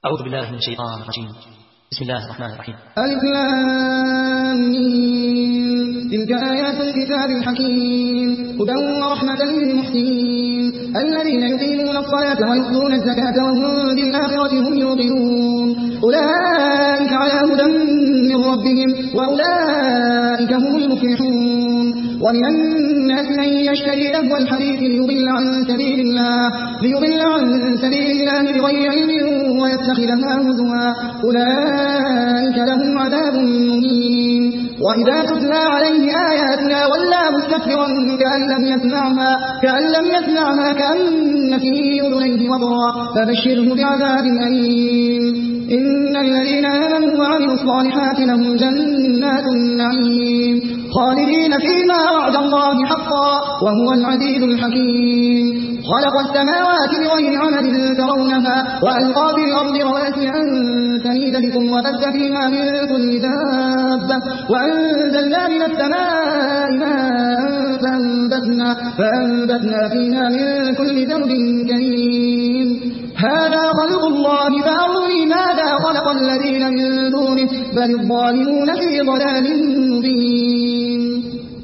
أعوذ بالله من الشيطان الرجيم. بسم الله الرحمن الرحيم. ألف لام ميم. تلك آيات الكتاب الحكيم هدى ورحمة للمحسنين الذين يقيمون الصلاة ويؤتون الزكاة وهم بالآخرة هم يوقنون أولئك على هدى من ربهم وأولئك هم المفلحون. ومن الناس من يشتري لهو الحديث ليضل عن سبيل الله بغير علم ويتخذها هزوا أولئك لهم عذاب مهين. وإذا تتلى عليه آياتنا ولى مستكبرا كأن لم يسمعها كأن في أذنيه وقرا فبشره بعذاب أليم. إن الذين آمنوا وعملوا الصالحات لهم جنات النعيم خالدين فيما وعد الله حقا وهو العزيز الحكيم. خلق السماوات بغير عمد ترونها وألقى في الأرض رواسي أن تميد بكم وبث فيها من كل دابة وأنزلنا من السماء ماء فأنبتنا فيها من كل زوج كريم. هذا خلق الله فأروني ماذا خلق الذين من دونه بل الظالمون في ضلال مبين.